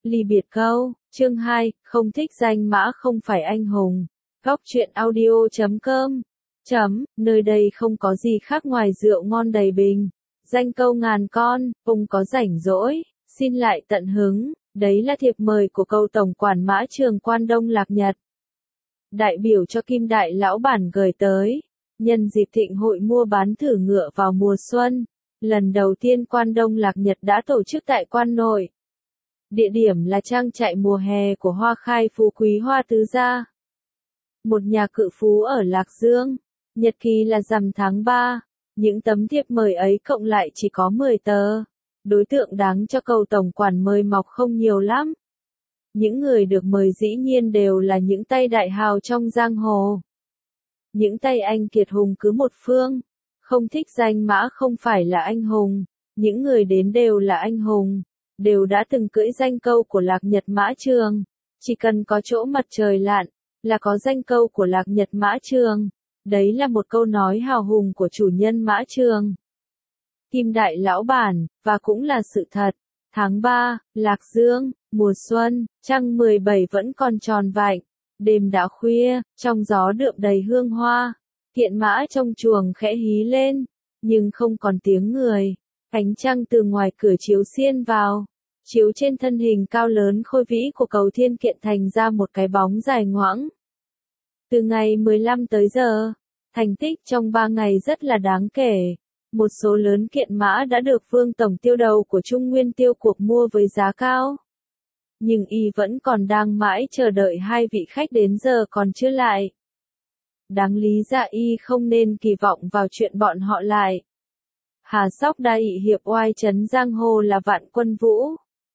Ly biệt câu, chương 2, không thích danh mã không phải anh hùng. Góc truyện audio.com nơi đây không có gì khác ngoài rượu ngon đầy bình. Danh câu ngàn con, ông có rảnh rỗi, xin lại tận hứng. Đấy là thiệp mời của câu tổng quản Mã Trường Quan Đông Lạc Nhật. Đại biểu cho Kim Đại Lão Bản gửi tới. Nhân dịp thịnh hội mua bán thử ngựa vào mùa xuân, lần đầu tiên Quan Đông Lạc Nhật đã tổ chức tại Quan Nội. Địa điểm là trang trại mùa hè của Hoa Khai Phú Quý Hoa Tứ Gia. Một nhà cự phú ở Lạc Dương. Nhật ký là rằm tháng 3. Những tấm thiệp mời ấy cộng lại chỉ có 10 tờ. Đối tượng đáng cho câu tổng quản mời mọc không nhiều lắm. Những người được mời dĩ nhiên đều là những tay đại hào trong giang hồ. Những tay anh kiệt hùng cứ một phương. Không thích danh mã không phải là anh hùng. Những người đến đều là anh hùng. Đều đã từng cưỡi danh câu của Lạc Nhật Mã Trường. Chỉ cần có chỗ mặt trời lặn, là có danh câu của Lạc Nhật Mã Trường. Đấy là một câu nói hào hùng của chủ nhân Mã Trường. Kim Đại Lão Bản, và cũng là sự thật. Tháng 3, Lạc Dương, mùa xuân, trăng 17 vẫn còn tròn vạnh. Đêm đã khuya, trong gió đượm đầy hương hoa. Kiện mã trong chuồng khẽ hí lên, nhưng không còn tiếng người. Ánh trăng từ ngoài cửa chiếu xiên vào, chiếu trên thân hình cao lớn khôi vĩ của Cầu Thiên Kiện thành ra một cái bóng dài ngoãng. Từ ngày 15 tới giờ, thành tích trong 3 ngày rất là đáng kể. Một số lớn kiện mã đã được Vương Tổng Tiêu đầu của Trung Nguyên Tiêu cuộc mua với giá cao. Nhưng y vẫn còn đang mãi chờ đợi hai vị khách đến giờ còn chưa lại. Đáng lý ra y không nên kỳ vọng vào chuyện bọn họ lại. Hà Sóc Đại hiệp oai trấn giang hồ là Vạn Quân Vũ.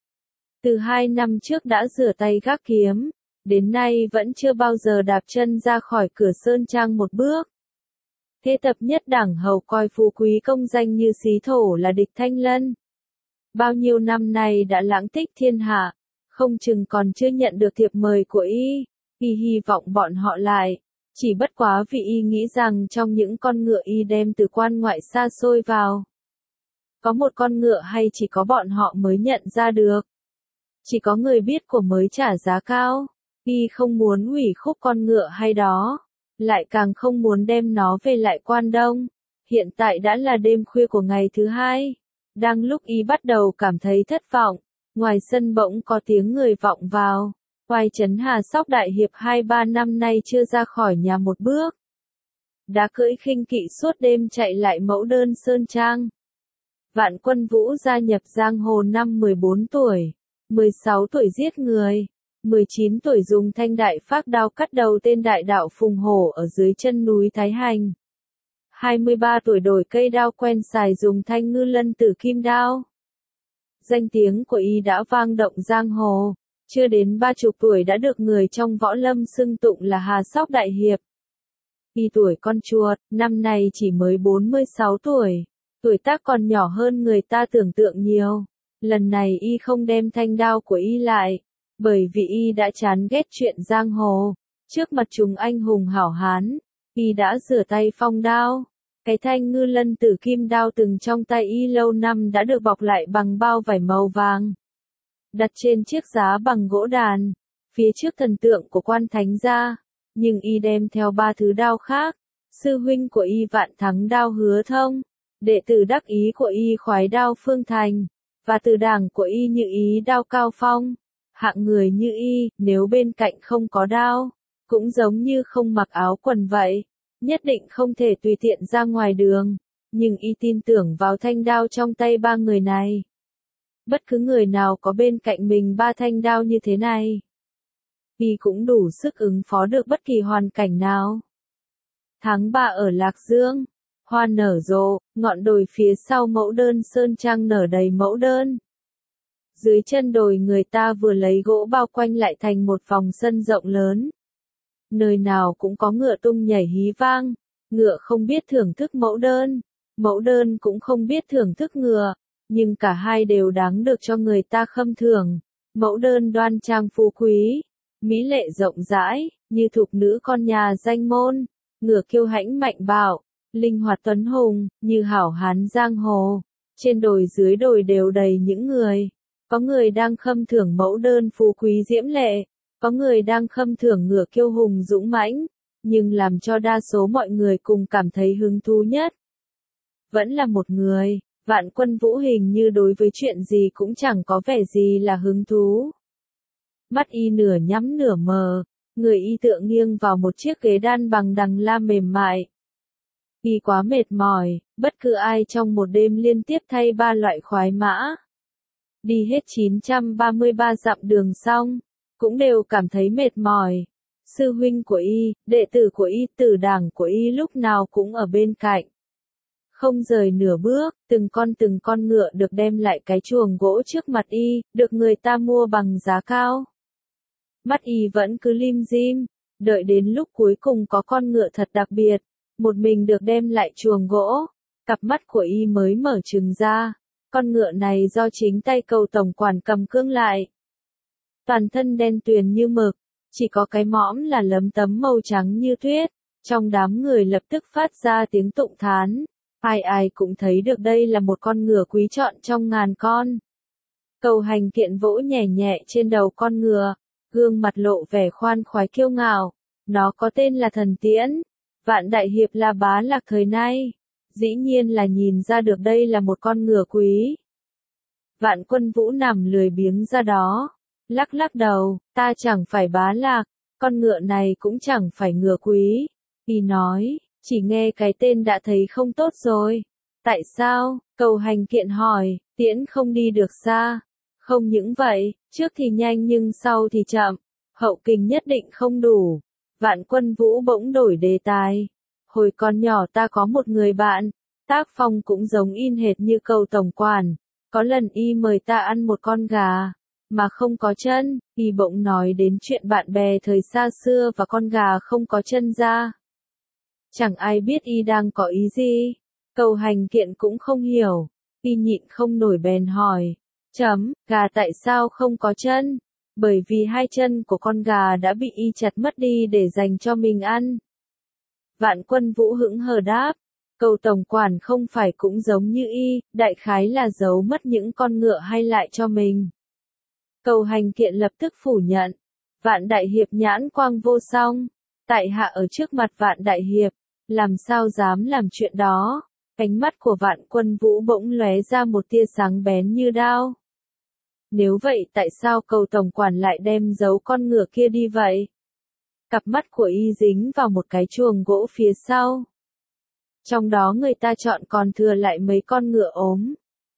Từ 2 năm trước đã rửa tay gác kiếm, đến nay vẫn chưa bao giờ đạp chân ra khỏi cửa sơn trang một bước. Thế tập nhất đẳng hầu coi phú quý công danh như xí thổ là địch Thanh Lân. Bao nhiêu năm nay đã lãng tích thiên hạ, không chừng còn chưa nhận được thiệp mời của y hy vọng bọn họ lại. Chỉ bất quá vì y nghĩ rằng trong những con ngựa y đem từ quan ngoại xa xôi vào, có một con ngựa hay chỉ có bọn họ mới nhận ra được. Chỉ có người biết của mới trả giá cao. Y không muốn hủy khúc con ngựa hay đó, lại càng không muốn đem nó về lại Quan Đông. Hiện tại đã là đêm khuya của ngày thứ 2. Đang lúc y bắt đầu cảm thấy thất vọng, ngoài sân bỗng có tiếng người vọng vào. Oai trấn Hà Sóc Đại hiệp 2-3 năm nay chưa ra khỏi nhà một bước. Đã cưỡi khinh kỵ suốt đêm chạy lại Mẫu Đơn Sơn Trang. Vạn Quân Vũ gia nhập giang hồ năm 14 tuổi, 16 tuổi giết người, 19 tuổi dùng thanh đại phác đao cắt đầu tên đại đạo Phùng Hổ ở dưới chân núi Thái Hành. 23 tuổi đổi cây đao quen xài dùng thanh ngư lân tử kim đao. Danh tiếng của y đã vang động giang hồ, chưa đến 30 tuổi đã được người trong võ lâm xưng tụng là Hà Sóc Đại hiệp. Y tuổi con chuột, năm nay chỉ mới 46 tuổi. Tuổi tác còn nhỏ hơn người ta tưởng tượng nhiều. Lần này y không đem thanh đao của y lại, bởi vì y đã chán ghét chuyện giang hồ. Trước mặt chúng anh hùng hảo hán, y đã rửa tay phong đao. Cái thanh ngư lân tử kim đao từng trong tay y lâu năm đã được bọc lại bằng bao vải màu vàng, đặt trên chiếc giá bằng gỗ đàn, phía trước thần tượng của Quan Thánh gia. Nhưng y đem theo 3 thứ đao khác. Sư huynh của y Vạn Thắng đao Hứa Thông, đệ tử đắc ý của y Khoái đao Phương Thành, và từ đảng của y Như Ý đao Cao Phong. Hạng người như y, nếu bên cạnh không có đao, cũng giống như không mặc áo quần vậy, nhất định không thể tùy tiện ra ngoài đường. Nhưng y tin tưởng vào thanh đao trong tay 3 người này. Bất cứ người nào có bên cạnh mình 3 thanh đao như thế này, y cũng đủ sức ứng phó được bất kỳ hoàn cảnh nào. Tháng 3 ở Lạc Dương, hoa nở rộ, ngọn đồi phía sau Mẫu Đơn Sơn Trang nở đầy mẫu đơn. Dưới chân đồi người ta vừa lấy gỗ bao quanh lại thành một vòng sân rộng lớn. Nơi nào cũng có ngựa tung nhảy hí vang, ngựa không biết thưởng thức mẫu đơn cũng không biết thưởng thức ngựa, nhưng cả hai đều đáng được cho người ta khâm thường. Mẫu đơn đoan trang phú quý, mỹ lệ rộng rãi, như thục nữ con nhà danh môn, ngựa kiêu hãnh mạnh bạo, linh hoạt tuấn hùng, như hảo hán giang hồ. Trên đồi dưới đồi đều đầy những người Có người đang khâm thưởng mẫu đơn phú quý diễm lệ, có người đang khâm thưởng ngựa kiêu hùng dũng mãnh, nhưng làm cho đa số mọi người cùng cảm thấy hứng thú nhất vẫn là một người. Vạn Quân Vũ hình như đối với chuyện gì cũng chẳng có vẻ gì là hứng thú. Mắt y nửa nhắm nửa mờ, người y tựa nghiêng vào một chiếc ghế đan bằng đằng la mềm mại. Y quá mệt mỏi, bất cứ ai trong một đêm liên tiếp thay 3 loại khoái mã, đi hết 933 dặm đường xong, cũng đều cảm thấy mệt mỏi. Sư huynh của y, đệ tử của y, tử đảng của y lúc nào cũng ở bên cạnh. Không rời nửa bước, từng con ngựa được đem lại cái chuồng gỗ trước mặt y, được người ta mua bằng giá cao. Mắt y vẫn cứ lim dim, đợi đến lúc cuối cùng có con ngựa thật đặc biệt, một mình được đem lại chuồng gỗ, cặp mắt của y mới mở trừng ra. Con ngựa này do chính tay Cầu tổng quản cầm cương lại. Toàn thân đen tuyền như mực, chỉ có cái mõm là lấm tấm màu trắng như tuyết. Trong đám người lập tức phát ra tiếng tụng thán. Ai ai cũng thấy được đây là một con ngựa quý chọn trong ngàn con. Cầu Hành Kiện vỗ nhẹ nhẹ trên đầu con ngựa, gương mặt lộ vẻ khoan khoái kiêu ngạo. Nó có tên là Thần Tiễn. Vạn đại hiệp là bá lạc thời nay, dĩ nhiên là nhìn ra được đây là một con ngựa quý. Vạn Quân Vũ nằm lười biếng ra đó, lắc lắc đầu, ta chẳng phải bá lạc, con ngựa này cũng chẳng phải ngựa quý. Y nói, chỉ nghe cái tên đã thấy không tốt rồi. Tại sao? Cầu Hành Kiện hỏi, tiễn không đi được xa. Không những vậy, trước thì nhanh nhưng sau thì chậm, hậu kình nhất định không đủ. Vạn Quân Vũ bỗng đổi đề tài. Hồi còn nhỏ ta có một người bạn, tác phong cũng giống in hệt như Cầu tổng quản. Có lần y mời ta ăn một con gà, mà không có chân, y bỗng nói đến chuyện bạn bè thời xa xưa và con gà không có chân ra. Chẳng ai biết y đang có ý gì. Cầu Hành Kiện cũng không hiểu, y nhịn không nổi bèn hỏi. Gà tại sao không có chân? Bởi vì 2 chân của con gà đã bị y chặt mất đi để dành cho mình ăn. Vạn Quân Vũ hững hờ đáp. Cầu tổng quản không phải cũng giống như y, đại khái là giấu mất những con ngựa hay lại cho mình. Cầu Hành Kiện lập tức phủ nhận. Vạn đại hiệp nhãn quang vô song. Tại hạ ở trước mặt Vạn đại hiệp, làm sao dám làm chuyện đó. Ánh mắt của Vạn Quân Vũ bỗng lóe ra một tia sáng bén như đao. Nếu vậy tại sao Cầu tổng quản lại đem giấu con ngựa kia đi vậy? Cặp mắt của y dính vào một cái chuồng gỗ phía sau. Trong đó người ta chọn còn thừa lại mấy con ngựa ốm.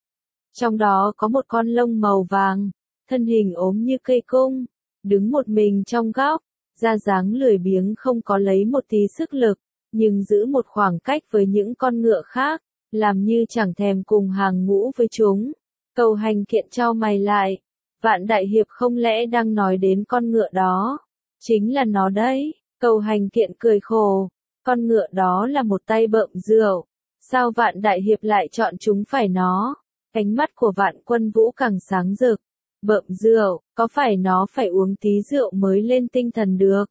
Trong đó có một con lông màu vàng, thân hình ốm như cây cung, đứng một mình trong góc, da dáng lười biếng không có lấy một tí sức lực, nhưng giữ một khoảng cách với những con ngựa khác, làm như chẳng thèm cùng hàng ngũ với chúng. Cầu Hành Kiện chau mày lại, Vạn đại hiệp không lẽ đang nói đến con ngựa đó? Chính là nó đấy. Cầu Hành Kiện cười khổ, con ngựa đó là một tay bợm rượu, sao Vạn đại hiệp lại chọn chúng phải nó? Ánh mắt của Vạn Quân Vũ càng sáng rực. Bợm rượu, có phải nó phải uống tí rượu mới lên tinh thần được?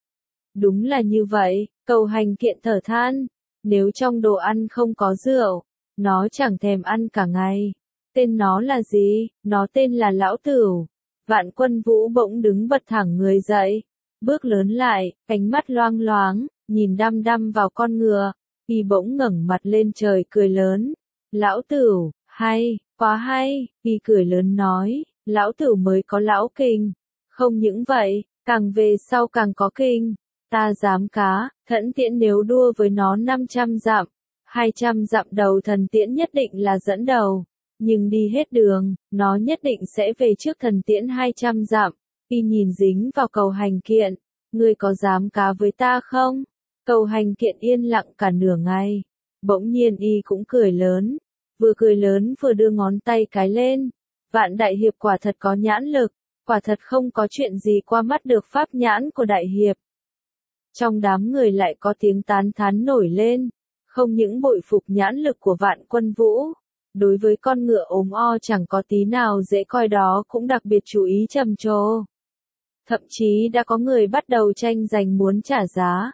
Đúng là như vậy, Cầu Hành Kiện thở than, nếu trong đồ ăn không có rượu, nó chẳng thèm ăn cả ngày. Tên nó là gì? Nó tên là Lão Tửu. Vạn Quân Vũ bỗng đứng bật thẳng người dậy, bước lớn lại, ánh mắt loang loáng, nhìn đăm đăm vào con ngựa, y bỗng ngẩng mặt lên trời cười lớn. Lão Tửu, hay, quá hay, y cười lớn nói, Lão Tửu mới có lão kinh. Không những vậy, càng về sau càng có kinh. Ta dám cá, Thẫn Tiễn nếu đua với nó 500 dặm, 200 dặm đầu Thần Tiễn nhất định là dẫn đầu. Nhưng đi hết đường, nó nhất định sẽ về trước Thần Tiễn 200 dặm. Y nhìn dính vào Cầu Hành Kiện, ngươi có dám cá với ta không? Cầu Hành Kiện yên lặng cả nửa ngày. Bỗng nhiên y cũng cười lớn. Vừa cười lớn vừa đưa ngón tay cái lên. Vạn đại hiệp quả thật có nhãn lực, quả thật không có chuyện gì qua mắt được pháp nhãn của đại hiệp. Trong đám người lại có tiếng tán thán nổi lên, không những bội phục nhãn lực của Vạn Quân Vũ, đối với con ngựa ốm o chẳng có tí nào dễ coi đó cũng đặc biệt chú ý trầm trồ. Thậm chí đã có người bắt đầu tranh giành muốn trả giá.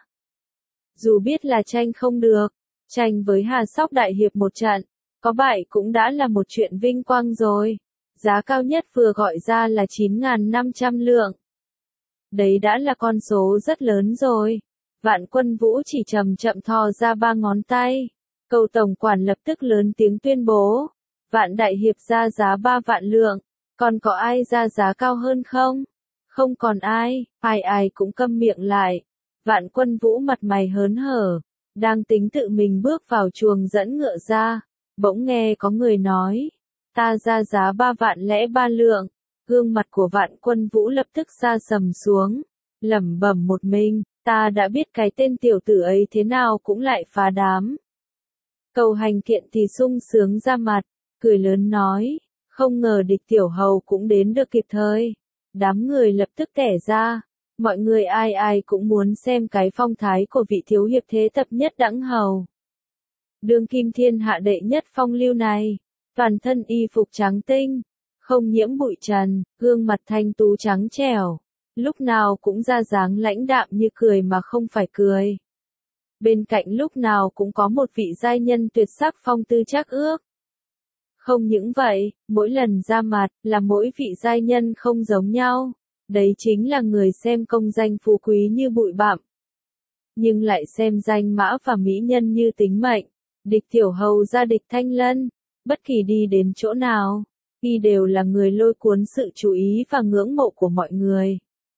Dù biết là tranh không được, tranh với Hà Sóc đại hiệp một trận, có bại cũng đã là một chuyện vinh quang rồi. Giá cao nhất vừa gọi ra là 9.500 lượng. Đấy đã là con số rất lớn rồi. Vạn Quân Vũ chỉ chậm chậm thò ra 3 ngón tay. Cầu tổng quản lập tức lớn tiếng tuyên bố. Vạn đại hiệp ra giá 3 vạn lượng. Còn có ai ra giá cao hơn không? Không còn ai, ai cũng câm miệng lại. Vạn Quân Vũ mặt mày hớn hở, đang tính tự mình bước vào chuồng dẫn ngựa ra. Bỗng nghe có người nói, ta ra giá 3 vạn lẻ 3 lượng. Gương mặt của Vạn Quân Vũ lập tức sa sầm xuống, lẩm bẩm một mình, ta đã biết cái tên tiểu tử ấy thế nào cũng lại phá đám. Cầu Hành Kiện thì sung sướng ra mặt, cười lớn nói, không ngờ địch tiểu hầu cũng đến được kịp thời. Đám người lập tức tẻ ra, mọi người ai cũng muốn xem cái phong thái của vị thiếu hiệp thế tập nhất đẳng hầu. Đương kim thiên hạ đệ nhất phong lưu này, toàn thân y phục trắng tinh, không nhiễm bụi trần, gương mặt thanh tú trắng trẻo, lúc nào cũng ra dáng lãnh đạm như cười mà không phải cười. Bên cạnh lúc nào cũng có một vị giai nhân tuyệt sắc phong tư trác ước. Không những vậy, mỗi lần ra mặt là mỗi vị giai nhân không giống nhau, đấy chính là người xem công danh phú quý như bụi bặm, nhưng lại xem danh mã và mỹ nhân như tính mệnh. Địch tiểu hầu ra địch Thanh Lân, bất kỳ đi đến chỗ nào, y đều là người lôi cuốn sự chú ý và ngưỡng mộ của mọi người.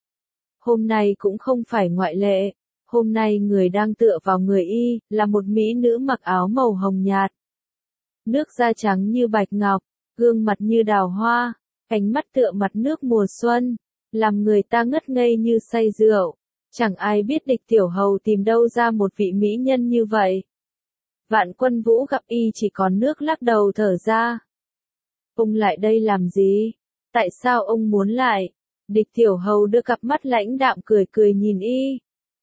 Hôm nay cũng không phải ngoại lệ, hôm nay người đang tựa vào người y, là một mỹ nữ mặc áo màu hồng nhạt. Nước da trắng như bạch ngọc, gương mặt như đào hoa, ánh mắt tựa mặt nước mùa xuân, làm người ta ngất ngây như say rượu. Chẳng ai biết địch tiểu hầu tìm đâu ra một vị mỹ nhân như vậy. Vạn Quân Vũ gặp y chỉ còn nước lắc đầu thở ra. Ông lại đây làm gì? Tại sao ông muốn lại? Địch tiểu hầu đưa cặp mắt lãnh đạm cười cười nhìn y.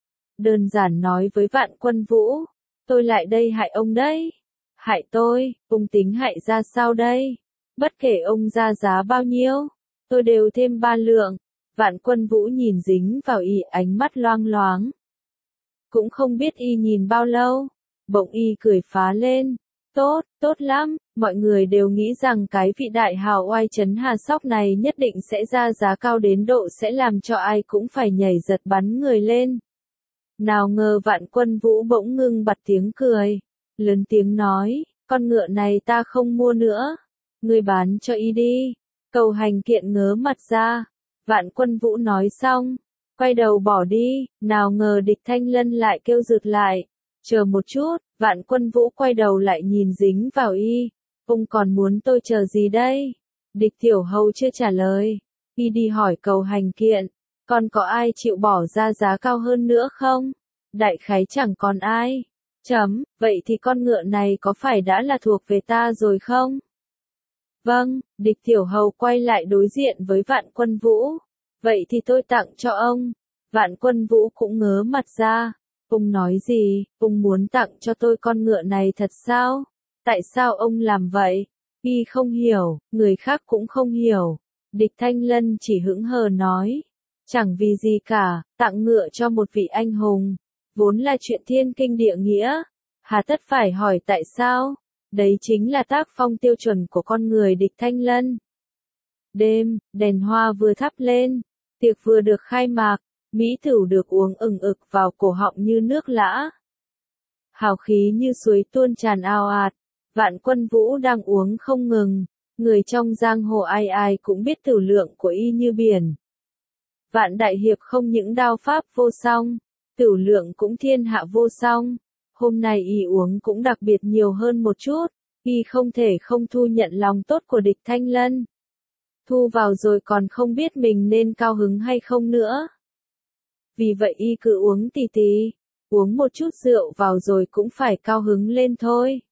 Đơn giản nói với Vạn Quân Vũ, tôi lại đây hại ông đấy. Hại tôi, ông tính hại ra sao đây? Bất kể ông ra giá bao nhiêu, tôi đều thêm 3 lượng. Vạn Quân Vũ nhìn dính vào y ánh mắt loang loáng. Cũng không biết y nhìn bao lâu, bỗng y cười phá lên. Tốt, tốt lắm, mọi người đều nghĩ rằng cái vị đại hào oai trấn Hà Sóc này nhất định sẽ ra giá cao đến độ sẽ làm cho ai cũng phải nhảy giật bắn người lên. Nào ngờ Vạn Quân Vũ bỗng ngưng bặt tiếng cười, lớn tiếng nói, con ngựa này ta không mua nữa, ngươi bán cho y đi. Cầu Hành Kiện ngớ mặt ra, Vạn Quân Vũ nói xong, quay đầu bỏ đi, nào ngờ địch Thanh Lân lại kêu rượt lại, chờ một chút. Vạn Quân Vũ quay đầu lại nhìn dính vào y, ông còn muốn tôi chờ gì đây? Địch tiểu hầu chưa trả lời, y đi hỏi Cầu Hành Kiện, còn có ai chịu bỏ ra giá cao hơn nữa không? Đại khái chẳng còn ai. Vậy thì con ngựa này có phải đã là thuộc về ta rồi không? Vâng, địch tiểu hầu quay lại đối diện với Vạn Quân Vũ. Vậy thì tôi tặng cho ông. Vạn Quân Vũ cũng ngớ mặt ra. Ông nói gì, ông muốn tặng cho tôi con ngựa này thật sao? Tại sao ông làm vậy? Y không hiểu, người khác cũng không hiểu. Địch Thanh Lân chỉ hững hờ nói. Chẳng vì gì cả, tặng ngựa cho một vị anh hùng. Vốn là chuyện thiên kinh địa nghĩa. Hà tất phải hỏi tại sao? Đấy chính là tác phong tiêu chuẩn của con người địch Thanh Lân. Đêm, đèn hoa vừa thắp lên. Tiệc vừa được khai mạc. Mỹ Tửu được uống ừng ực vào cổ họng như nước lã. Hào khí như suối tuôn tràn ào ạt. Vạn Quân Vũ đang uống không ngừng. Người trong giang hồ ai cũng biết tửu lượng của y như biển. Vạn đại hiệp không những đao pháp vô song, tửu lượng cũng thiên hạ vô song. Hôm nay y uống cũng đặc biệt nhiều hơn một chút. Y không thể không thu nhận lòng tốt của địch Thanh Lân. Thu vào rồi còn không biết mình nên cao hứng hay không nữa. Vì vậy y cứ uống tì tì, uống một chút rượu vào rồi cũng phải cao hứng lên thôi.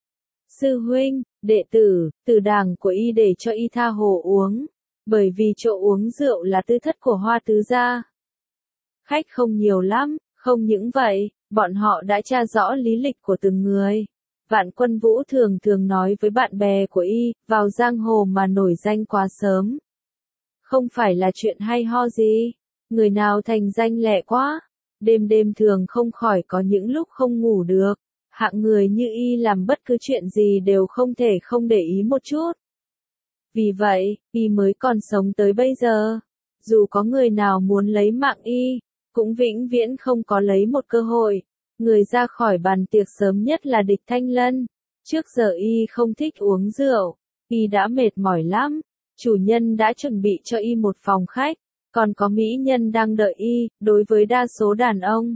Sư huynh, đệ tử, từ đàng của y để cho y tha hồ uống, bởi vì chỗ uống rượu là tư thất của Hoa tứ gia. Khách không nhiều lắm, không những vậy, bọn họ đã tra rõ lý lịch của từng người. Vạn Quân Vũ thường thường nói với bạn bè của y, vào giang hồ mà nổi danh quá sớm. Không phải là chuyện hay ho gì. Người nào thành danh lẹ quá, đêm đêm thường không khỏi có những lúc không ngủ được. Hạng người như y làm bất cứ chuyện gì đều không thể không để ý một chút. Vì vậy, y mới còn sống tới bây giờ. Dù có người nào muốn lấy mạng y, cũng vĩnh viễn không có lấy một cơ hội. Người ra khỏi bàn tiệc sớm nhất là Địch Thanh Lân. Trước giờ y không thích uống rượu, y đã mệt mỏi lắm. Chủ nhân đã chuẩn bị cho y một phòng khách, còn có mỹ nhân đang đợi y. Đối với đa số đàn ông,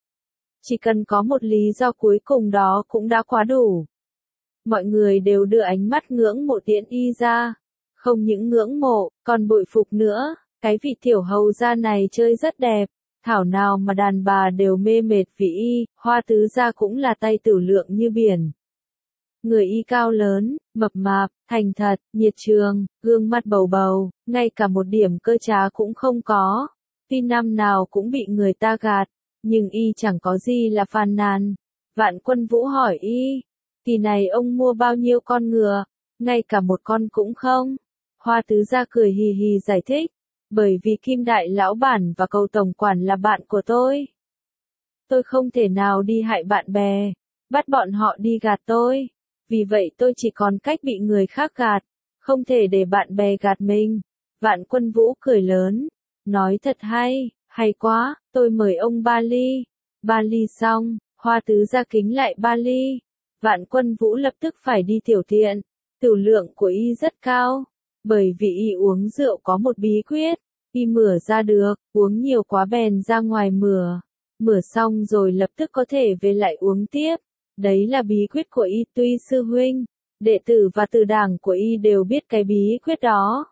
chỉ cần có một lý do cuối cùng đó cũng đã quá đủ. Mọi người đều đưa ánh mắt ngưỡng mộ tiễn y ra. Không những ngưỡng mộ, còn bội phục nữa. Cái vị tiểu hầu gia này chơi rất đẹp. Thảo nào mà đàn bà đều mê mệt vì y. Hoa tứ gia cũng là tay tử lượng như biển. Người y cao lớn, mập mạp, thành thật, nhiệt trường, gương mặt bầu bầu, ngay cả một điểm cơ trá cũng không có. Tuy năm nào cũng bị người ta gạt, nhưng y chẳng có gì là phàn nàn. Vạn Quân Vũ hỏi y, kỳ này ông mua bao nhiêu con ngựa, ngay cả một con cũng không. Hoa tứ gia cười hì hì giải thích, bởi vì Kim Đại Lão Bản và Cầu Tổng Quản là bạn của tôi. Tôi không thể nào đi hại bạn bè, bắt bọn họ đi gạt tôi. Vì vậy tôi chỉ còn cách bị người khác gạt, không thể để bạn bè gạt mình. Vạn Quân Vũ cười lớn, nói thật hay quá, tôi mời ông ba ly. Ba ly xong, Hoa tứ gia kính lại ba ly. Vạn Quân Vũ lập tức phải đi tiểu tiện. Tiểu lượng của y rất cao, bởi vì y uống rượu có một bí quyết, y mửa ra được, uống nhiều quá bèn ra ngoài mửa. Mửa xong rồi lập tức có thể về lại uống tiếp. Đấy là bí quyết của y. Tuy sư huynh, đệ tử và từ đảng của y đều biết cái bí quyết đó,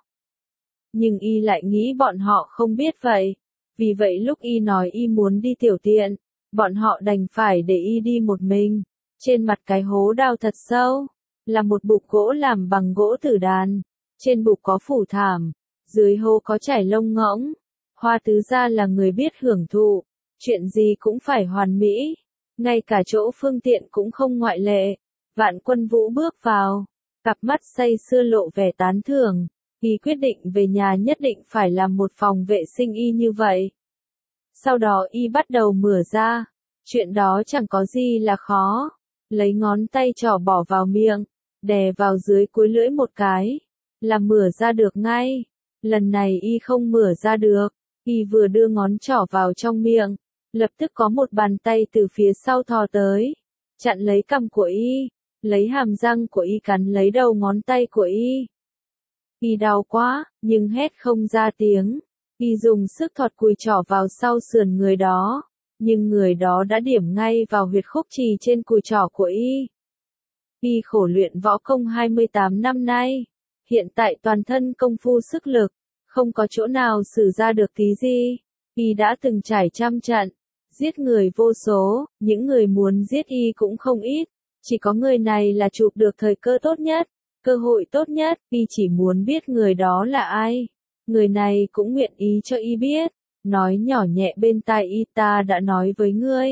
nhưng y lại nghĩ bọn họ không biết vậy. Vì vậy lúc y nói y muốn đi tiểu tiện, bọn họ đành phải để y đi một mình. Trên mặt cái hố đào thật sâu, là một bục gỗ làm bằng gỗ tử đàn. Trên bục có phủ thảm, dưới hố có trải lông ngỗng. Hoa tứ gia là người biết hưởng thụ, chuyện gì cũng phải hoàn mỹ. Ngay cả chỗ phương tiện cũng không ngoại lệ. Vạn Quân Vũ bước vào, cặp mắt say sưa lộ vẻ tán thưởng. Y quyết định về nhà nhất định phải làm một phòng vệ sinh y như vậy. Sau đó y bắt đầu mửa ra. Chuyện đó chẳng có gì là khó. Lấy ngón tay trỏ bỏ vào miệng, đè vào dưới cuối lưỡi một cái, là mửa ra được ngay. Lần này y không mửa ra được. Y vừa đưa ngón trỏ vào trong miệng, lập tức có một bàn tay từ phía sau thò tới, chặn lấy cằm của y, lấy hàm răng của y cắn lấy đầu ngón tay của y. Y đau quá, nhưng hét không ra tiếng. Y dùng sức thọt cùi trỏ vào sau sườn người đó, nhưng người đó đã điểm ngay vào huyệt khúc trì trên cùi trỏ của y. Y khổ luyện võ công 28 năm nay, hiện tại toàn thân công phu sức lực, không có chỗ nào sử ra được tí gì. Y đã từng trải trăm trận, giết người vô số, những người muốn giết y cũng không ít, chỉ có người này là chụp được thời cơ tốt nhất, cơ hội tốt nhất. Y chỉ muốn biết người đó là ai. Người này cũng nguyện ý cho y biết, nói nhỏ nhẹ bên tai y, ta đã nói với ngươi,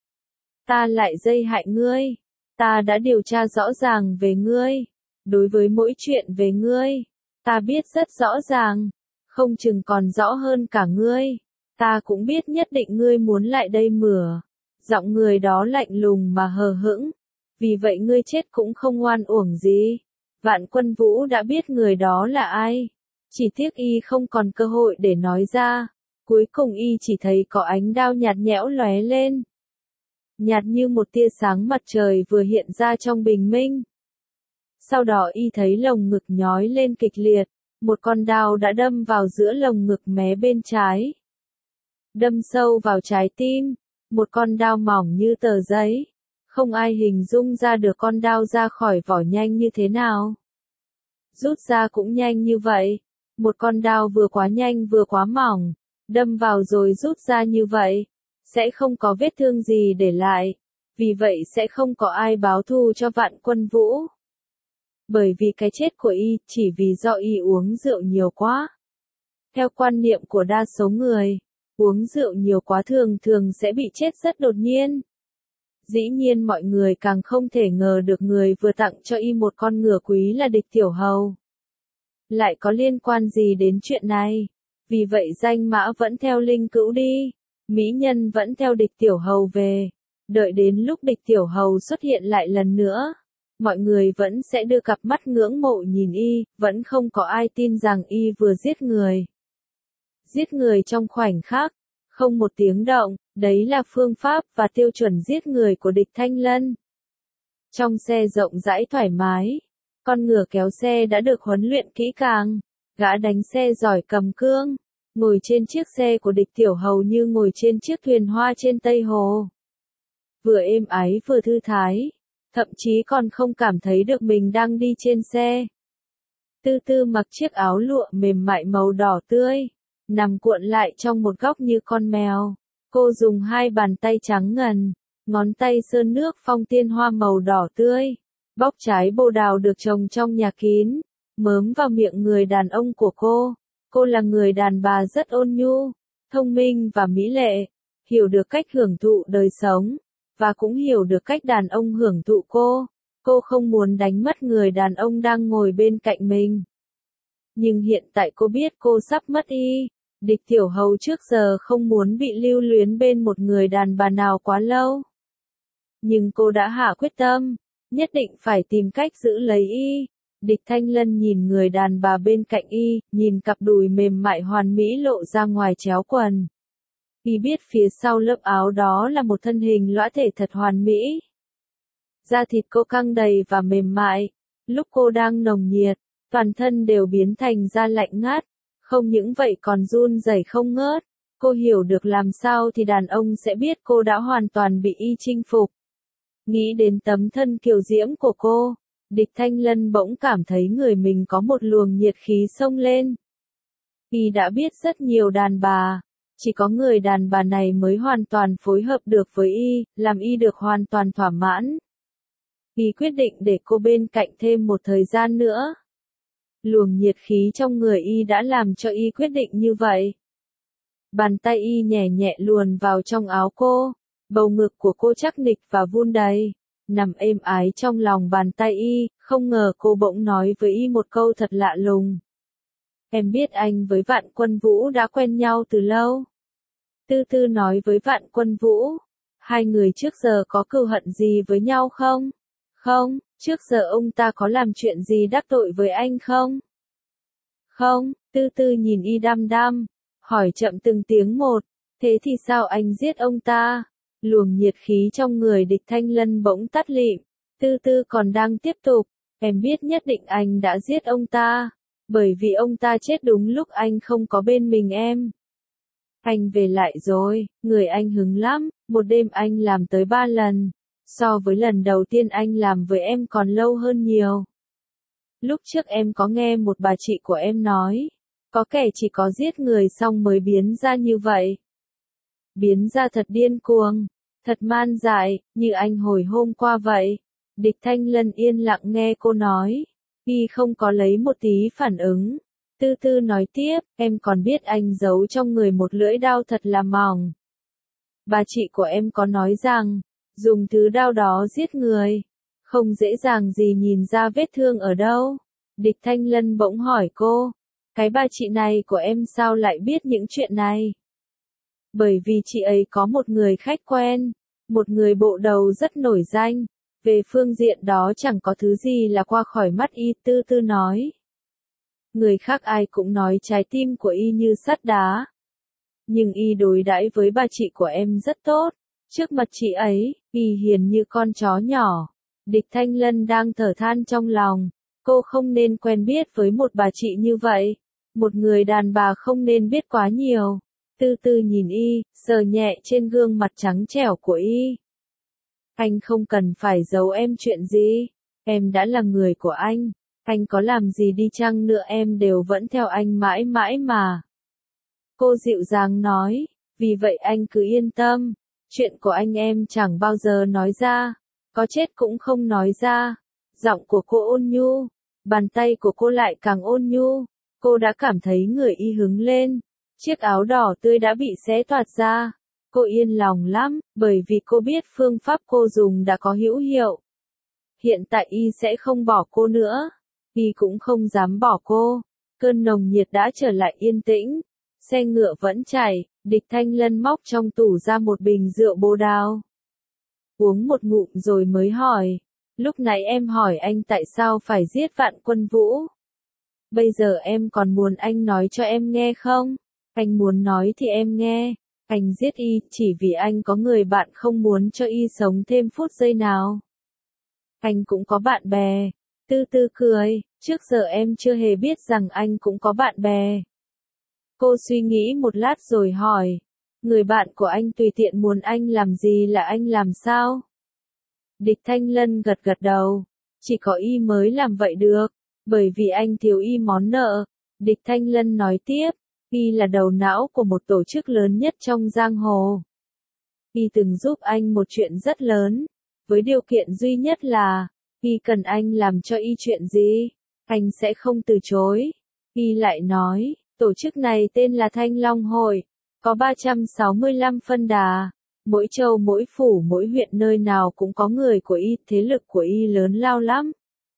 ta lại dây hại ngươi, ta đã điều tra rõ ràng về ngươi, đối với mỗi chuyện về ngươi, ta biết rất rõ ràng, không chừng còn rõ hơn cả ngươi. Ta cũng biết nhất định ngươi muốn lại đây mửa. Giọng người đó lạnh lùng mà hờ hững. Vì vậy ngươi chết cũng không oan uổng gì. Vạn Quân Vũ đã biết người đó là ai. Chỉ tiếc y không còn cơ hội để nói ra. Cuối cùng y chỉ thấy có ánh đao nhạt nhẽo lóe lên. Nhạt như một tia sáng mặt trời vừa hiện ra trong bình minh. Sau đó y thấy lồng ngực nhói lên kịch liệt. Một con đao đã đâm vào giữa lồng ngực mé bên trái. Đâm sâu vào trái tim, một con đao mỏng như tờ giấy. Không ai hình dung ra được con đao ra khỏi vỏ nhanh như thế nào. Rút ra cũng nhanh như vậy. Một con đao vừa quá nhanh vừa quá mỏng, đâm vào rồi rút ra như vậy, sẽ không có vết thương gì để lại. Vì vậy sẽ không có ai báo thù cho Vạn Quân Vũ. Bởi vì cái chết của y chỉ vì do y uống rượu nhiều quá. Theo quan niệm của đa số người, uống rượu nhiều quá thường sẽ bị chết rất đột nhiên. Dĩ nhiên mọi người càng không thể ngờ được người vừa tặng cho y một con ngựa quý là Địch Tiểu Hầu. Lại có liên quan gì đến chuyện này? Vì vậy danh mã vẫn theo Linh Cữu đi, mỹ nhân vẫn theo Địch Tiểu Hầu về. Đợi đến lúc Địch Tiểu Hầu xuất hiện lại lần nữa, mọi người vẫn sẽ đưa cặp mắt ngưỡng mộ nhìn y, vẫn không có ai tin rằng y vừa giết người. Giết người trong khoảnh khắc, không một tiếng động, đấy là phương pháp và tiêu chuẩn giết người của địch Thanh Lân. Trong xe rộng rãi thoải mái, con ngựa kéo xe đã được huấn luyện kỹ càng, gã đánh xe giỏi cầm cương, ngồi trên chiếc xe của địch tiểu hầu như ngồi trên chiếc thuyền hoa trên Tây Hồ. Vừa êm ái vừa thư thái, thậm chí còn không cảm thấy được mình đang đi trên xe. Tư Tư mặc chiếc áo lụa mềm mại màu đỏ tươi, nằm cuộn lại trong một góc như con mèo. Cô dùng hai bàn tay trắng ngần, ngón tay sơn nước phong tiên hoa màu đỏ tươi, bóc trái bồ đào được trồng trong nhà kín, mớm vào miệng người đàn ông của cô. Cô là người đàn bà rất ôn nhu, thông minh và mỹ lệ, hiểu được cách hưởng thụ đời sống, và cũng hiểu được cách đàn ông hưởng thụ cô. Cô không muốn đánh mất người đàn ông đang ngồi bên cạnh mình. Nhưng hiện tại cô biết cô sắp mất y. Địch tiểu hầu trước giờ không muốn bị lưu luyến bên một người đàn bà nào quá lâu. Nhưng cô đã hạ quyết tâm, nhất định phải tìm cách giữ lấy y. Địch Thanh Lân nhìn người đàn bà bên cạnh y, nhìn cặp đùi mềm mại hoàn mỹ lộ ra ngoài chéo quần. Y biết phía sau lớp áo đó là một thân hình lõa thể thật hoàn mỹ. Da thịt cô căng đầy và mềm mại, lúc cô đang nồng nhiệt, toàn thân đều biến thành da lạnh ngắt, không những vậy còn run rẩy không ngớt. Cô hiểu được làm sao thì đàn ông sẽ biết cô đã hoàn toàn bị y chinh phục. Nghĩ đến tấm thân kiều diễm của cô, địch Thanh Lân bỗng cảm thấy người mình có một luồng nhiệt khí xông lên. Y đã biết rất nhiều đàn bà, chỉ có người đàn bà này mới hoàn toàn phối hợp được với y, làm y được hoàn toàn thỏa mãn. Y quyết định để cô bên cạnh thêm một thời gian nữa. Luồng nhiệt khí trong người y đã làm cho y quyết định như vậy. Bàn tay y nhẹ nhẹ luồn vào trong áo cô, bầu ngực của cô chắc nịch và vun đầy, nằm êm ái trong lòng bàn tay y. Không ngờ cô bỗng nói với y một câu thật lạ lùng. Em biết anh với Vạn Quân Vũ đã quen nhau từ lâu. Tư Tư nói với Vạn Quân Vũ, hai người trước giờ có cừu hận gì với nhau không? Không, trước giờ ông ta có làm chuyện gì đắc tội với anh không? Không, Tư Tư nhìn y đăm đăm, hỏi chậm từng tiếng một, thế thì sao anh giết ông ta? Luồng nhiệt khí trong người địch Thanh Lân bỗng tắt lịm, Tư Tư còn đang tiếp tục, em biết nhất định anh đã giết ông ta, bởi vì ông ta chết đúng lúc anh không có bên mình em. Anh về lại rồi, người anh hứng lắm, một đêm anh làm tới 3 lần. So với lần đầu tiên anh làm với em còn lâu hơn nhiều. Lúc trước em có nghe một bà chị của em nói, có kẻ chỉ có giết người xong mới biến ra như vậy. Biến ra thật điên cuồng, thật man dại, như anh hồi hôm qua vậy. Địch Thanh Lân yên lặng nghe cô nói, y không có lấy một tí phản ứng. Tư Tư nói tiếp, em còn biết anh giấu trong người một lưỡi đao thật là mỏng. Bà chị của em có nói rằng, dùng thứ đao đó giết người, không dễ dàng gì nhìn ra vết thương ở đâu. Địch Thanh Lân bỗng hỏi cô, cái bà chị này của em sao lại biết những chuyện này? Bởi vì chị ấy có một người khách quen, một người bộ đầu rất nổi danh, về phương diện đó chẳng có thứ gì là qua khỏi mắt y. Tư Tư nói. Người khác ai cũng nói trái tim của y như sắt đá. Nhưng y đối đãi với bà chị của em rất tốt. Trước mặt chị ấy, y hiền như con chó nhỏ. Địch Thanh Lân đang thở than trong lòng. Cô không nên quen biết với một bà chị như vậy. Một người đàn bà không nên biết quá nhiều. Tư Tư nhìn y, sờ nhẹ trên gương mặt trắng trẻo của y. Anh không cần phải giấu em chuyện gì. Em đã là người của anh. Anh có làm gì đi chăng nữa em đều vẫn theo anh mãi mãi mà. Cô dịu dàng nói, vì vậy anh cứ yên tâm. Chuyện của anh em chẳng bao giờ nói ra. Có chết cũng không nói ra. Giọng của cô ôn nhu. Bàn tay của cô lại càng ôn nhu. Cô đã cảm thấy người y hứng lên. Chiếc áo đỏ tươi đã bị xé toạc ra. Cô yên lòng lắm, bởi vì cô biết phương pháp cô dùng đã có hữu hiệu. Hiện tại y sẽ không bỏ cô nữa. Y cũng không dám bỏ cô. Cơn nồng nhiệt đã trở lại yên tĩnh. Xe ngựa vẫn chạy, địch Thanh Lân móc trong tủ ra một bình rượu bồ đào. Uống một ngụm rồi mới hỏi. Lúc nãy em hỏi anh tại sao phải giết Vạn Quân Vũ. Bây giờ em còn muốn anh nói cho em nghe không? Anh muốn nói thì em nghe. Anh giết y chỉ vì anh có người bạn không muốn cho y sống thêm phút giây nào. Anh cũng có bạn bè. Tư Tư cười, trước giờ em chưa hề biết rằng anh cũng có bạn bè. Cô suy nghĩ một lát rồi hỏi, người bạn của anh tùy tiện muốn anh làm gì là anh làm sao? Địch Thanh Lân gật gật đầu, chỉ có y mới làm vậy được, bởi vì anh thiếu y món nợ. Địch Thanh Lân nói tiếp, y là đầu não của một tổ chức lớn nhất trong giang hồ. Y từng giúp anh một chuyện rất lớn, với điều kiện duy nhất là, y cần anh làm cho y chuyện gì, anh sẽ không từ chối. Y lại nói, tổ chức này tên là Thanh Long Hội, có 365 phân đà, mỗi châu mỗi phủ mỗi huyện nơi nào cũng có người của y, thế lực của y lớn lao lắm.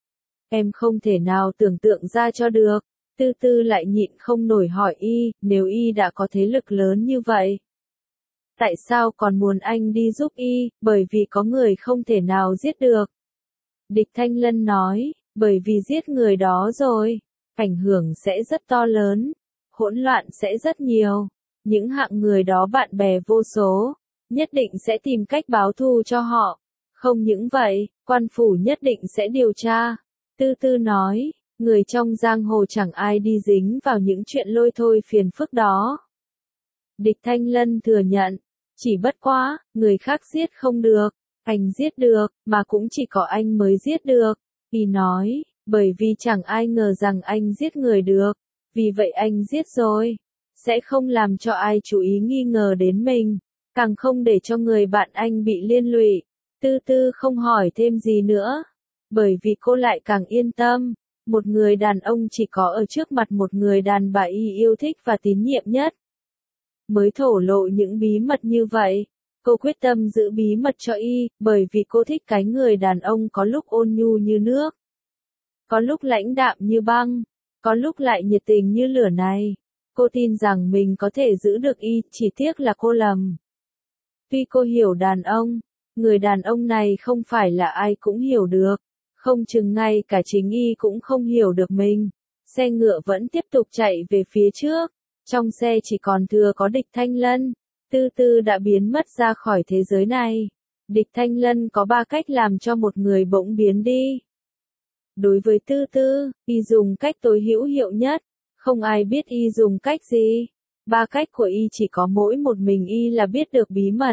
Em không thể nào tưởng tượng ra cho được. Tư Tư lại nhịn không nổi hỏi y, nếu y đã có thế lực lớn như vậy, tại sao còn muốn anh đi giúp y, bởi vì có người không thể nào giết được. Địch Thanh Lân nói, bởi vì giết người đó rồi, ảnh hưởng sẽ rất to lớn, hỗn loạn sẽ rất nhiều, những hạng người đó bạn bè vô số, nhất định sẽ tìm cách báo thù cho họ. Không những vậy, quan phủ nhất định sẽ điều tra. Tư Tư nói, người trong giang hồ chẳng ai đi dính vào những chuyện lôi thôi phiền phức đó. Địch Thanh Lân thừa nhận, chỉ bất quá, người khác giết không được, anh giết được, mà cũng chỉ có anh mới giết được. Y nói, bởi vì chẳng ai ngờ rằng anh giết người được, vì vậy anh giết rồi, sẽ không làm cho ai chú ý nghi ngờ đến mình, càng không để cho người bạn anh bị liên lụy. Tư Tư không hỏi thêm gì nữa, bởi vì cô lại càng yên tâm. Một người đàn ông chỉ có ở trước mặt một người đàn bà y yêu thích và tín nhiệm nhất mới thổ lộ những bí mật như vậy. Cô quyết tâm giữ bí mật cho y, bởi vì cô thích cái người đàn ông có lúc ôn nhu như nước, có lúc lãnh đạm như băng, có lúc lại nhiệt tình như lửa này. Cô tin rằng mình có thể giữ được y, chỉ tiếc là cô lầm. Tuy cô hiểu đàn ông, người đàn ông này không phải là ai cũng hiểu được, không chừng ngay cả chính y cũng không hiểu được mình. Xe ngựa vẫn tiếp tục chạy về phía trước, trong xe chỉ còn thừa có Địch Thanh Lân. Tư Tư đã biến mất ra khỏi thế giới này. Địch Thanh Lân có 3 cách làm cho một người bỗng biến đi. Đối với Tư Tư, y dùng cách tối hữu hiệu nhất, không ai biết y dùng cách gì. 3 cách của y chỉ có mỗi một mình y là biết được bí mật.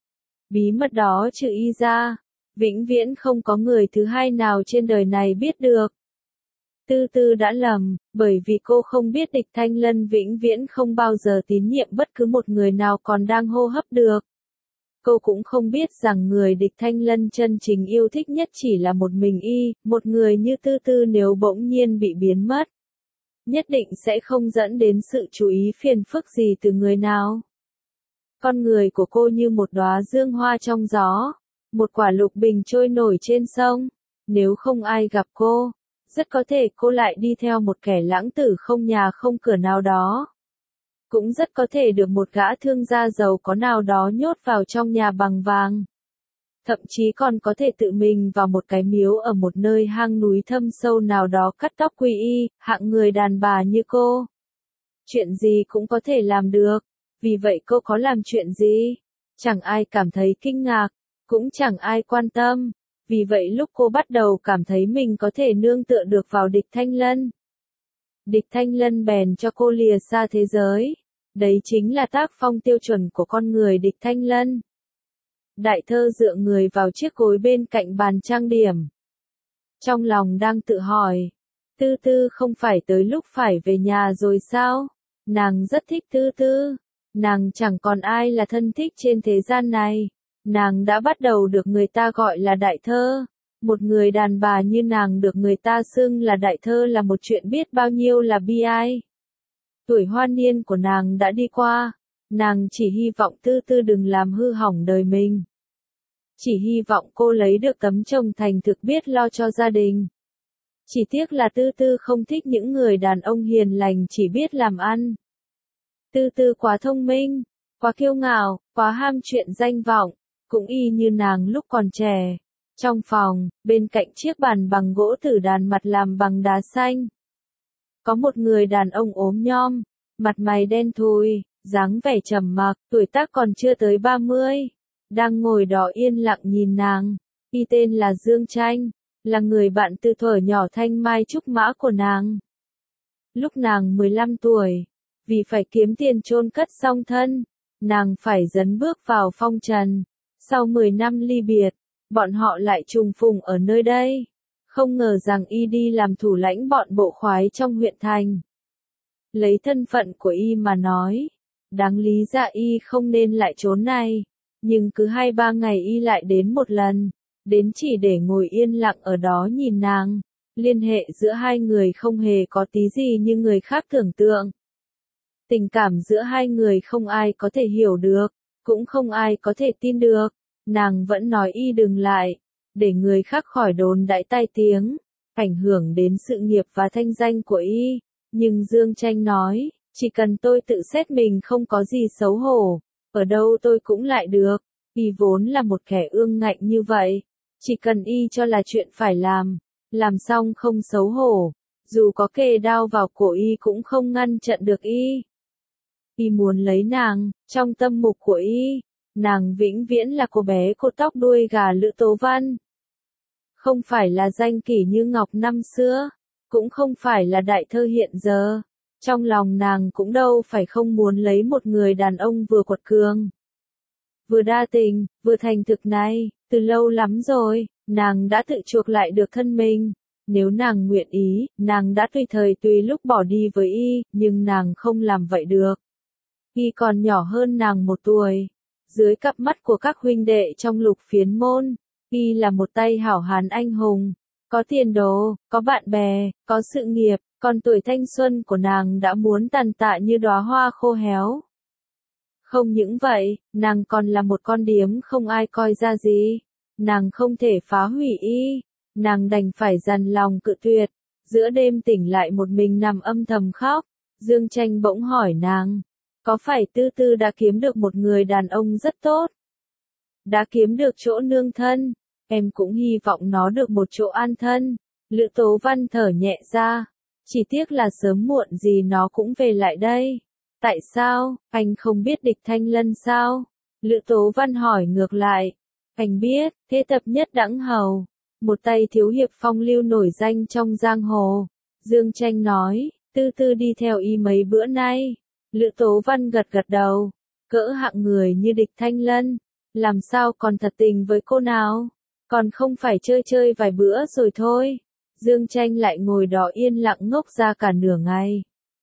Bí mật đó trừ y ra, vĩnh viễn không có người thứ hai nào trên đời này biết được. Tư Tư đã lầm, bởi vì cô không biết Địch Thanh Lân vĩnh viễn không bao giờ tín nhiệm bất cứ một người nào còn đang hô hấp được. Cô cũng không biết rằng người Địch Thanh Lân chân chính yêu thích nhất chỉ là một mình y, một người như Tư Tư nếu bỗng nhiên bị biến mất, nhất định sẽ không dẫn đến sự chú ý phiền phức gì từ người nào. Con người của cô như một đóa dương hoa trong gió, một quả lục bình trôi nổi trên sông. Nếu không ai gặp cô, rất có thể cô lại đi theo một kẻ lãng tử không nhà không cửa nào đó. Cũng rất có thể được một gã thương gia giàu có nào đó nhốt vào trong nhà bằng vàng. Thậm chí còn có thể tự mình vào một cái miếu ở một nơi hang núi thâm sâu nào đó cắt tóc quy y, hạng người đàn bà như cô. Chuyện gì cũng có thể làm được. Vì vậy cô có làm chuyện gì? Chẳng ai cảm thấy kinh ngạc, cũng chẳng ai quan tâm. Vì vậy lúc cô bắt đầu cảm thấy mình có thể nương tựa được vào Địch Thanh Lân, Địch Thanh Lân bèn cho cô lìa xa thế giới. Đấy chính là tác phong tiêu chuẩn của con người Địch Thanh Lân. Đại thơ dựa người vào chiếc gối bên cạnh bàn trang điểm, trong lòng đang tự hỏi, Tư Tư không phải tới lúc phải về nhà rồi sao? Nàng rất thích Tư Tư. Nàng chẳng còn ai là thân thích trên thế gian này. Nàng đã bắt đầu được người ta gọi là đại thơ. Một người đàn bà như nàng được người ta xưng là đại thơ là một chuyện biết bao nhiêu là bi ai. Tuổi hoa niên của nàng đã đi qua. Nàng chỉ hy vọng Tư Tư đừng làm hư hỏng đời mình. Chỉ hy vọng cô lấy được tấm chồng thành thực biết lo cho gia đình. Chỉ tiếc là Tư Tư không thích những người đàn ông hiền lành chỉ biết làm ăn. Tư Tư quá thông minh, quá kiêu ngạo, quá ham chuyện danh vọng, cũng y như nàng lúc còn trẻ. Trong phòng, bên cạnh chiếc bàn bằng gỗ tử đàn mặt làm bằng đá xanh, có một người đàn ông ốm nhom, mặt mày đen thui, dáng vẻ trầm mặc, tuổi tác còn chưa tới 30, đang ngồi đó yên lặng nhìn nàng. Y tên là Dương Tranh, là người bạn từ thuở nhỏ thanh mai trúc mã của nàng. Lúc nàng 15 tuổi, vì phải kiếm tiền chôn cất song thân, nàng phải dấn bước vào phong trần. Sau 10 năm ly biệt, bọn họ lại trùng phùng ở nơi đây. Không ngờ rằng y đi làm thủ lãnh bọn bộ khoái trong huyện thành. Lấy thân phận của y mà nói, đáng lý ra y không nên lại trốn này. Nhưng cứ 2-3 ngày y lại đến một lần, đến chỉ để ngồi yên lặng ở đó nhìn nàng. Liên hệ giữa hai người không hề có tí gì như người khác tưởng tượng. Tình cảm giữa hai người không ai có thể hiểu được, cũng không ai có thể tin được. Nàng vẫn nói y đừng lại, để người khác khỏi đồn đại tai tiếng, ảnh hưởng đến sự nghiệp và thanh danh của y. Nhưng Dương Tranh nói, chỉ cần tôi tự xét mình không có gì xấu hổ, ở đâu tôi cũng lại được. Y vốn là một kẻ ương ngạnh như vậy, chỉ cần y cho là chuyện phải làm xong không xấu hổ, dù có kề đao vào cổ y cũng không ngăn chặn được y. Y muốn lấy nàng, trong tâm mục của y, nàng vĩnh viễn là cô bé cột tóc đuôi gà Lữ Tố Văn. Không phải là danh kỷ như ngọc năm xưa, cũng không phải là đại thơ hiện giờ. Trong lòng nàng cũng đâu phải không muốn lấy một người đàn ông vừa quật cường, vừa đa tình, vừa thành thực này. Từ lâu lắm rồi, nàng đã tự chuộc lại được thân mình. Nếu nàng nguyện ý, nàng đã tùy thời tùy lúc bỏ đi với y, nhưng nàng không làm vậy được. Y còn nhỏ hơn nàng 1 tuổi. Dưới cặp mắt của các huynh đệ trong Lục Phiến môn, y là một tay hảo hán anh hùng, có tiền đồ, có bạn bè, có sự nghiệp, còn tuổi thanh xuân của nàng đã muốn tàn tạ như đóa hoa khô héo. Không những vậy, nàng còn là một con điếm không ai coi ra gì. Nàng không thể phá hủy y, nàng đành phải dằn lòng cự tuyệt. Giữa đêm tỉnh lại một mình nằm âm thầm khóc, Dương Tranh bỗng hỏi nàng, có phải Tư Tư đã kiếm được một người đàn ông rất tốt? Đã kiếm được chỗ nương thân, em cũng hy vọng nó được một chỗ an thân. Lữ Tố Văn thở nhẹ ra, chỉ tiếc là sớm muộn gì nó cũng về lại đây. Tại sao, anh không biết Địch Thanh Lân sao? Lữ Tố Văn hỏi ngược lại. Anh biết, thế tập nhất đẳng hầu, một tay thiếu hiệp phong lưu nổi danh trong giang hồ. Dương Tranh nói, Tư Tư đi theo y mấy bữa nay. Lữ Tố Văn gật gật đầu, cỡ hạng người như Địch Thanh Lân, làm sao còn thật tình với cô nào, còn không phải chơi chơi vài bữa rồi thôi. Dương Tranh lại ngồi đó yên lặng ngốc ra cả nửa ngày.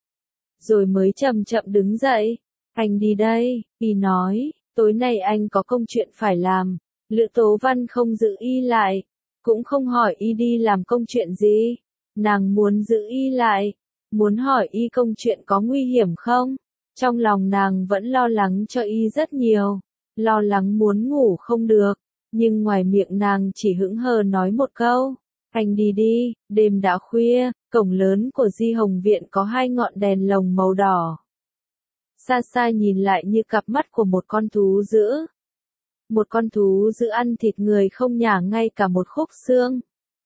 Rồi mới chậm chậm đứng dậy, anh đi đây, y nói, tối nay anh có công chuyện phải làm. Lữ Tố Văn không giữ y lại, cũng không hỏi y đi làm công chuyện gì. Nàng muốn giữ y lại, muốn hỏi y công chuyện có nguy hiểm không. Trong lòng nàng vẫn lo lắng cho y rất nhiều, lo lắng muốn ngủ không được, nhưng ngoài miệng nàng chỉ hững hờ nói một câu, anh đi đi. Đêm đã khuya, cổng lớn của Di Hồng Viện có 2 ngọn đèn lồng màu đỏ. Xa xa nhìn lại như cặp mắt của một con thú dữ. Một con thú dữ ăn thịt người không nhả ngay cả một khúc xương.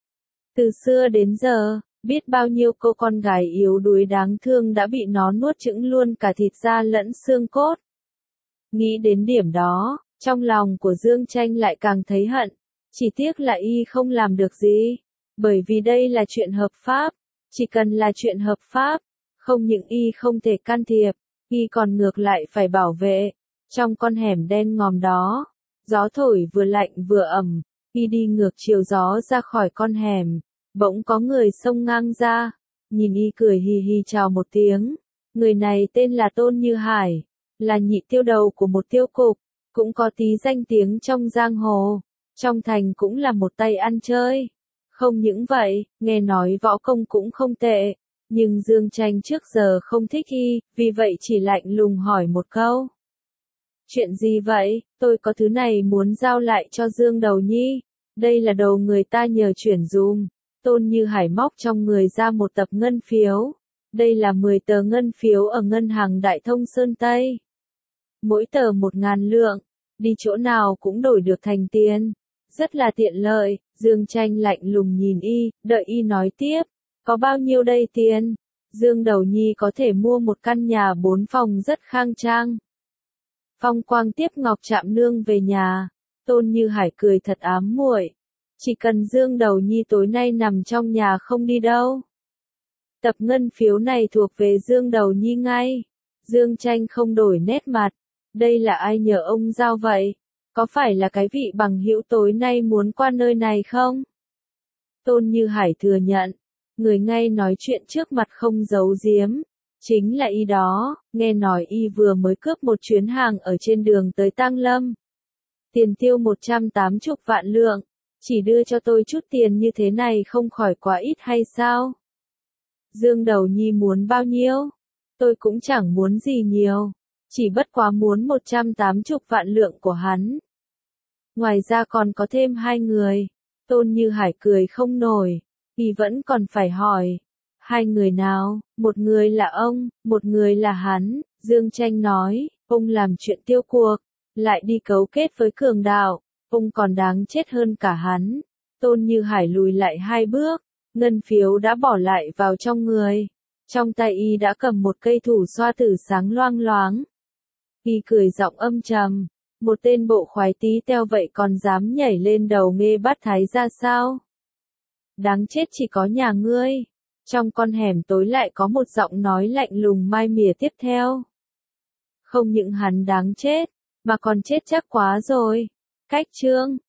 Từ xưa đến giờ, biết bao nhiêu cô con gái yếu đuối đáng thương đã bị nó nuốt chửng luôn cả thịt da lẫn xương cốt. Nghĩ đến điểm đó, trong lòng của Dương Tranh lại càng thấy hận. Chỉ tiếc là y không làm được gì, bởi vì đây là chuyện hợp pháp. Chỉ cần là chuyện hợp pháp, không những y không thể can thiệp, y còn ngược lại phải bảo vệ. Trong con hẻm đen ngòm đó, gió thổi vừa lạnh vừa ẩm, y đi ngược chiều gió ra khỏi con hẻm, bỗng có người xông ngang ra, nhìn y cười hì hì chào một tiếng. Người này tên là Tôn Như Hải, là nhị tiêu đầu của một tiêu cục, cũng có tí danh tiếng trong giang hồ, trong thành cũng là một tay ăn chơi. Không những vậy, nghe nói võ công cũng không tệ, nhưng Dương Tranh trước giờ không thích y, vì vậy chỉ lạnh lùng hỏi một câu. Chuyện gì vậy? Tôi có thứ này muốn giao lại cho Dương Đầu Nhi. Đây là đầu người ta nhờ chuyển dùm. Tôn Như Hải móc trong người ra một tập ngân phiếu. Đây là 10 tờ ngân phiếu ở ngân hàng Đại Thông Sơn Tây. Mỗi tờ 1.000 lượng, đi chỗ nào cũng đổi được thành tiền. Rất là tiện lợi, Dương Tranh lạnh lùng nhìn y, đợi y nói tiếp. Có bao nhiêu đây tiền? Dương Đầu Nhi có thể mua một căn nhà 4 phòng rất khang trang. Phong Quang tiếp Ngọc Trạm Nương về nhà. Tôn Như Hải cười thật ám muội. Chỉ cần Dương Đầu Nhi tối nay nằm trong nhà không đi đâu. Tập ngân phiếu này thuộc về Dương Đầu Nhi ngay. Dương Tranh không đổi nét mặt. Đây là ai nhờ ông giao vậy? Có phải là cái vị bằng hữu tối nay muốn qua nơi này không? Tôn Như Hải thừa nhận. Người ngay nói chuyện trước mặt không giấu giếm. Chính là y đó, nghe nói y vừa mới cướp một chuyến hàng ở trên đường tới Tang Lâm. Tiền tiêu 180 vạn lượng. Chỉ đưa cho tôi chút tiền như thế này không khỏi quá ít hay sao? Dương Đầu Nhi muốn bao nhiêu? Tôi cũng chẳng muốn gì nhiều. Chỉ bất quá muốn 180 vạn lượng của hắn. Ngoài ra còn có thêm 2 người. Tôn Như Hải cười không nổi. Y vẫn còn phải hỏi. 2 người nào? Một người là ông, một người là hắn. Dương Tranh nói, ông làm chuyện tiêu cuộc, lại đi cấu kết với cường đạo. Ông còn đáng chết hơn cả hắn. Tôn Như Hải lùi lại 2 bước. Ngân phiếu đã bỏ lại vào trong người. Trong tay y đã cầm một cây thủ xoa tử sáng loang loáng. Y cười giọng âm trầm. Một tên bộ khoái tí teo vậy còn dám nhảy lên đầu Nghê Bát Thái ra sao? Đáng chết chỉ có nhà ngươi. Trong con hẻm tối lại có một giọng nói lạnh lùng mai mỉa tiếp theo. Không những hắn đáng chết, mà còn chết chắc quá rồi. Cách chương